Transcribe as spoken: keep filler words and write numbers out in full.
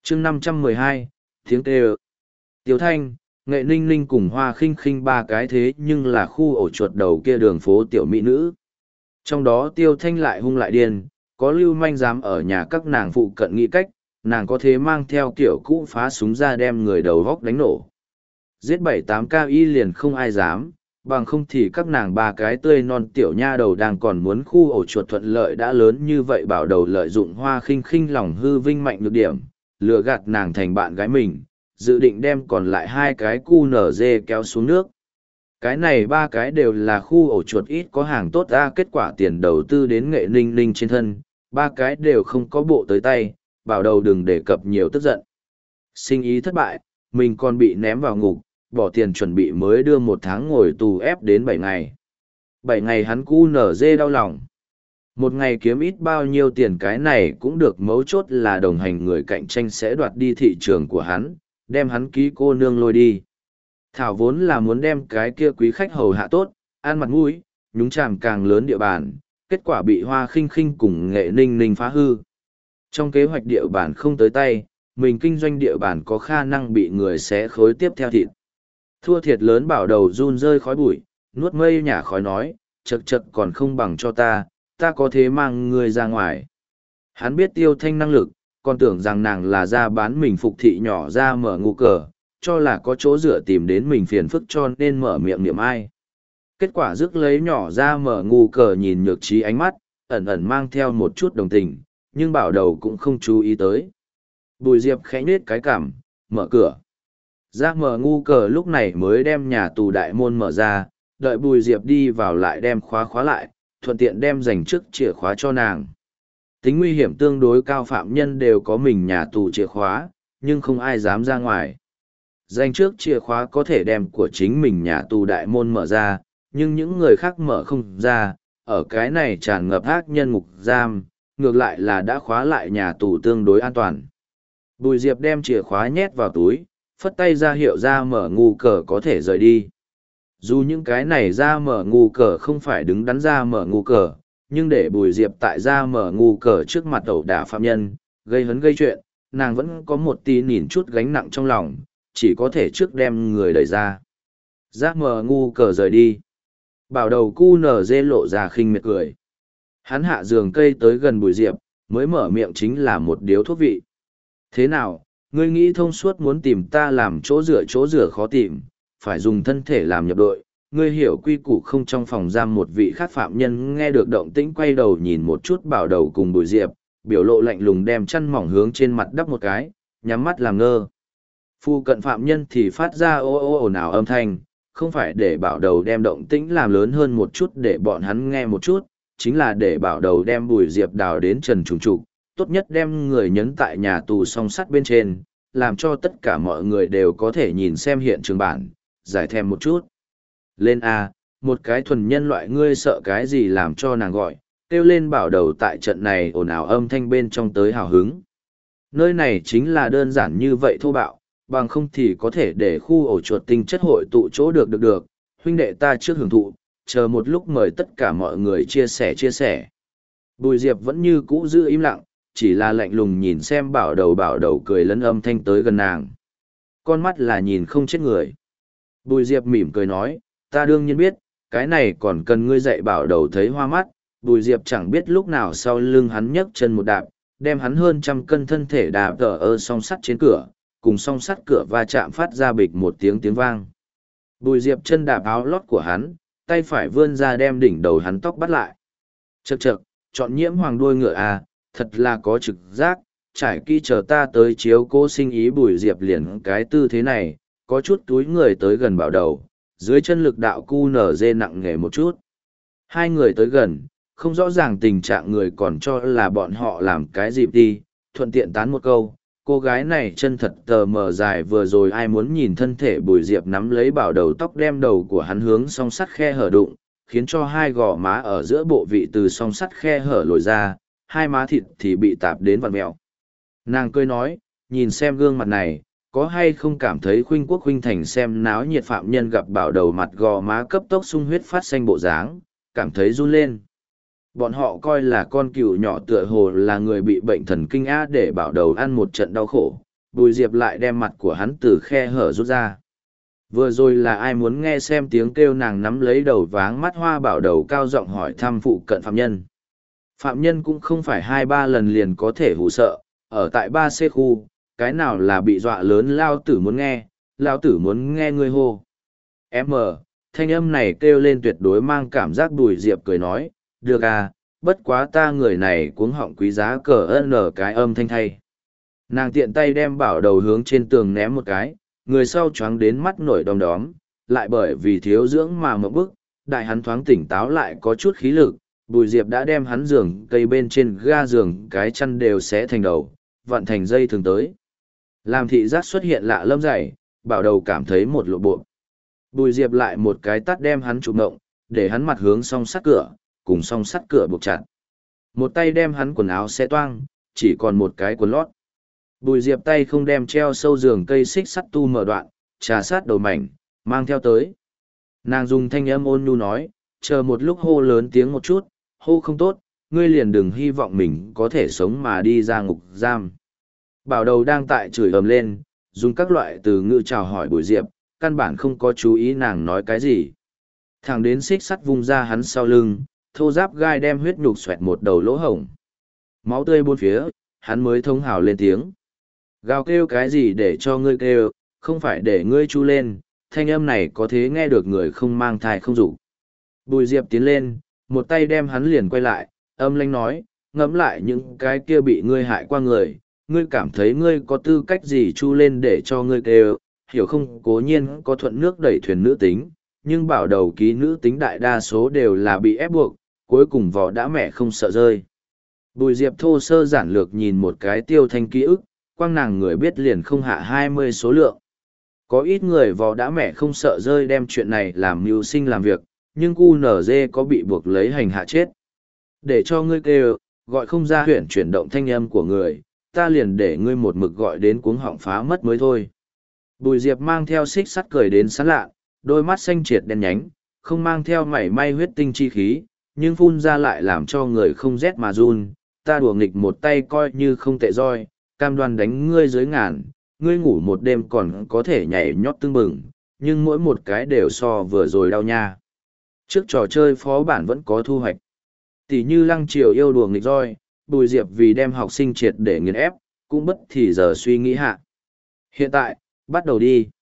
chương năm trăm mười hai, tiếng kêu. Tiếu Thanh, Nghệ Ninh Ninh cùng Hoa Khinh Khinh ba cái thế nhưng là khu ổ chuột đầu kia đường phố tiểu mỹ nữ. Trong đó Tiêu Thanh lại hung lại điên, có lưu manh dám ở nhà các nàng phụ cận nghĩ cách, nàng có thế mang theo kiểu cũ phá súng ra đem người đầu vóc đánh nổ. Giết bảy tám ca y liền không ai dám, bằng không thì các nàng ba cái tươi non tiểu nha đầu đang còn muốn khu ổ chuột thuận lợi đã lớn như vậy bảo đầu lợi dụng Hoa Khinh Khinh lòng hư vinh mạnh nhược điểm, lừa gạt nàng thành bạn gái mình, dự định đem còn lại hai cái cu nở dê kéo xuống nước. Cái này ba cái đều là khu ổ chuột ít có hàng tốt ra, kết quả tiền đầu tư đến Nghệ Ninh Ninh trên thân, ba cái đều không có bộ tới tay, bảo đầu đừng đề cập nhiều tức giận. Sinh ý thất bại, mình còn bị ném vào ngục, bỏ tiền chuẩn bị mới đưa một tháng ngồi tù ép đến bảy ngày. Bảy ngày hắn cu nở dê đau lòng. Một ngày kiếm ít bao nhiêu tiền cái này cũng được, mấu chốt là đồng hành người cạnh tranh sẽ đoạt đi thị trường của hắn, đem hắn ký cô nương lôi đi. Thảo vốn là muốn đem cái kia quý khách hầu hạ tốt, ăn mặt mũi, nhúng chàm càng lớn địa bàn, kết quả bị Hoa Khinh Khinh cùng Nghệ Ninh Ninh phá hư. Trong kế hoạch địa bàn không tới tay, mình kinh doanh địa bàn có khả năng bị người xé khối tiếp theo thịt. Thua thiệt lớn bảo đầu run rơi khói bụi, nuốt mây nhả khói nói, chật chật còn không bằng cho ta, ta có thế mang người ra ngoài. Hắn biết Tiêu Thanh năng lực, còn tưởng rằng nàng là ra bán mình phục thị nhỏ ra mở ngu cờ, cho là có chỗ dựa tìm đến mình phiền phức cho nên mở miệng niệm ai. Kết quả rước lấy nhỏ ra mở ngu cờ nhìn nhược trí ánh mắt, ẩn ẩn mang theo một chút đồng tình, nhưng bảo đầu cũng không chú ý tới. Bùi Diệp khẽ nết cái cảm, mở cửa. Ra mở ngu cờ lúc này mới đem nhà tù đại môn mở ra, đợi Bùi Diệp đi vào lại đem khóa khóa lại, thuận tiện đem dành trước chìa khóa cho nàng. Tính nguy hiểm tương đối cao phạm nhân đều có mình nhà tù chìa khóa, nhưng không ai dám ra ngoài. Dành trước chìa khóa có thể đem của chính mình nhà tù đại môn mở ra, nhưng những người khác mở không ra, ở cái này tràn ngập ác nhân ngục giam, ngược lại là đã khóa lại nhà tù tương đối an toàn. Bùi Diệp đem chìa khóa nhét vào túi, phất tay ra hiệu ra mở ngu cờ có thể rời đi. Dù những cái này ra mở ngu cờ không phải đứng đắn ra mở ngu cờ, nhưng để Bùi Diệp tại ra mở ngu cờ trước mặt ẩu đả phạm nhân, gây hấn gây chuyện, nàng vẫn có một tí nhìn chút gánh nặng trong lòng, chỉ có thể trước đem người đẩy ra. Ra mở ngu cờ rời đi. Bảo đầu cu nở dê lộ ra khinh miệt cười. Hắn hạ giường cây tới gần Bùi Diệp, mới mở miệng chính là một điếu thuốc vị. Thế nào, ngươi nghĩ thông suốt muốn tìm ta làm chỗ rửa chỗ rửa khó tìm, phải dùng thân thể làm nhập đội. Ngươi hiểu quy củ không? Trong phòng giam một vị khác phạm nhân nghe được động tĩnh quay đầu nhìn một chút bảo đầu cùng Bùi Diệp, biểu lộ lạnh lùng đem chăn mỏng hướng trên mặt đắp một cái, nhắm mắt làm ngơ. Phu cận phạm nhân thì phát ra ô ô ồn ào âm thanh, không phải để bảo đầu đem động tĩnh làm lớn hơn một chút để bọn hắn nghe một chút, chính là để bảo đầu đem Bùi Diệp đào đến trần trùng trục, tốt nhất đem người nhấn tại nhà tù song sắt bên trên, làm cho tất cả mọi người đều có thể nhìn xem hiện trường bản, giải thèm một chút. Lên A, một cái thuần nhân loại ngươi sợ cái gì làm cho nàng gọi, kêu lên bảo đầu tại trận này ồn ào âm thanh bên trong tới hào hứng. Nơi này chính là đơn giản như vậy thô bạo, bằng không thì có thể để khu ổ chuột tinh chất hội tụ chỗ được được được, huynh đệ ta trước hưởng thụ, chờ một lúc mời tất cả mọi người chia sẻ chia sẻ. Bùi Diệp vẫn như cũ giữ im lặng, chỉ là lạnh lùng nhìn xem bảo đầu bảo đầu cười lấn âm thanh tới gần nàng. Con mắt là nhìn không chết người. Bùi Diệp mỉm cười nói, ta đương nhiên biết, cái này còn cần ngươi dạy bảo đầu thấy hoa mắt. Bùi Diệp chẳng biết lúc nào sau lưng hắn nhấc chân một đạp, đem hắn hơn trăm cân thân thể đạp tờ ơ song sắt trên cửa, cùng song sắt cửa va chạm phát ra bịch một tiếng tiếng vang. Bùi Diệp chân đạp áo lót của hắn, tay phải vươn ra đem đỉnh đầu hắn tóc bắt lại. Chậc chậc, chọn nhiễm hoàng đuôi ngựa à, thật là có trực giác, trải kỹ chờ ta tới chiếu cố sinh ý. Bùi Diệp liền cái tư thế này, có chút túi người tới gần bảo đầu, dưới chân lực đạo cu nở dê nặng nề một chút. Hai người tới gần, không rõ ràng tình trạng người còn cho là bọn họ làm cái gì đi, thuận tiện tán một câu, cô gái này chân thật tờ mờ dài vừa rồi ai muốn nhìn thân thể. Bùi Diệp nắm lấy bảo đầu tóc đem đầu của hắn hướng song sắt khe hở đụng, khiến cho hai gò má ở giữa bộ vị từ song sắt khe hở lồi ra, hai má thịt thì bị tạp đến vặn mẹo. Nàng cười nói, nhìn xem gương mặt này, có hay không cảm thấy khuynh quốc khuynh thành xem náo nhiệt phạm nhân gặp bảo đầu mặt gò má cấp tốc sung huyết phát xanh bộ dáng, cảm thấy run lên. Bọn họ coi là con cừu nhỏ tựa hồ là người bị bệnh thần kinh á để bảo đầu ăn một trận đau khổ, Bùi Diệp lại đem mặt của hắn từ khe hở rút ra. Vừa rồi là ai muốn nghe xem tiếng kêu nàng nắm lấy đầu váng mắt hoa bảo đầu cao giọng hỏi thăm phụ cận phạm nhân. Phạm nhân cũng không phải hai ba lần liền có thể hù sợ, ở tại ba C khu, cái nào là bị dọa lớn lao tử muốn nghe, lao tử muốn nghe ngươi hô. M, thanh âm này kêu lên tuyệt đối mang cảm giác Bùi Diệp cười nói, được à, bất quá ta người này cuống họng quý giá cờ ân ở cái âm thanh thay. Nàng tiện tay đem bảo đầu hướng trên tường ném một cái, người sau choáng đến mắt nổi đom đóm, lại bởi vì thiếu dưỡng mà mộng bức, đại hắn thoáng tỉnh táo lại có chút khí lực, Bùi Diệp đã đem hắn giường cây bên trên ga giường cái chăn đều xé thành đầu, vặn thành dây thường tới. Làm thị giác xuất hiện lạ lâm dày, bảo đầu cảm thấy một lộ bộ. Bùi Diệp lại một cái tắt đem hắn chụp ngộng, để hắn mặt hướng song sắt cửa, cùng song sắt cửa buộc chặt. Một tay đem hắn quần áo xé toang, chỉ còn một cái quần lót. Bùi Diệp tay không đem treo sâu giường cây xích sắt tu mở đoạn, trà sát đầu mảnh, mang theo tới. Nàng dùng thanh âm ôn nhu nói, chờ một lúc hô lớn tiếng một chút, hô không tốt, ngươi liền đừng hy vọng mình có thể sống mà đi ra ngục giam. Bảo đầu đang tại chửi ầm lên, dùng các loại từ ngữ chào hỏi Bùi Diệp, căn bản không có chú ý nàng nói cái gì. Thẳng đến xích sắt vung ra hắn sau lưng, thô giáp gai đem huyết nhục xoẹt một đầu lỗ hổng. Máu tươi bốn phía, hắn mới thông hào lên tiếng. Gào kêu cái gì để cho ngươi kêu, không phải để ngươi chu lên, thanh âm này có thế nghe được người không mang thai không dục. Bùi Diệp tiến lên, một tay đem hắn liền quay lại, âm lãnh nói, ngẫm lại những cái kia bị ngươi hại qua người, ngươi cảm thấy ngươi có tư cách gì chu lên để cho ngươi kêu, hiểu không? Cố nhiên có thuận nước đẩy thuyền nữ tính, nhưng bảo đầu ký nữ tính đại đa số đều là bị ép buộc, cuối cùng vỏ đã mẹ không sợ rơi. Bùi Diệp thô sơ giản lược nhìn một cái Tiêu Thanh ký ức, quang nàng người biết liền không hạ hai mươi số lượng. Có ít người vò đã mẹ không sợ rơi đem chuyện này làm mưu sinh làm việc, nhưng cu nở dê có bị buộc lấy hành hạ chết. Để cho ngươi kêu, gọi không ra huyển chuyển động thanh âm của người, ta liền để ngươi một mực gọi đến cuống họng phá mất mới thôi. Bùi Diệp mang theo xích sắt cười đến sán lạ, đôi mắt xanh triệt đen nhánh, không mang theo mảy may huyết tinh chi khí, nhưng phun ra lại làm cho người không rét mà run. Ta đùa nghịch một tay coi như không tệ roi, cam đoan đánh ngươi dưới ngàn, ngươi ngủ một đêm còn có thể nhảy nhót tưng bừng, nhưng mỗi một cái đều so vừa rồi đau nha. Trước trò chơi phó bản vẫn có thu hoạch. Tỷ như Lăng Triều yêu đùa nghịch roi, Bùi Diệp vì đem học sinh triệt để nghiền ép, cũng bất thì giờ suy nghĩ hạ. Hiện tại, bắt đầu đi.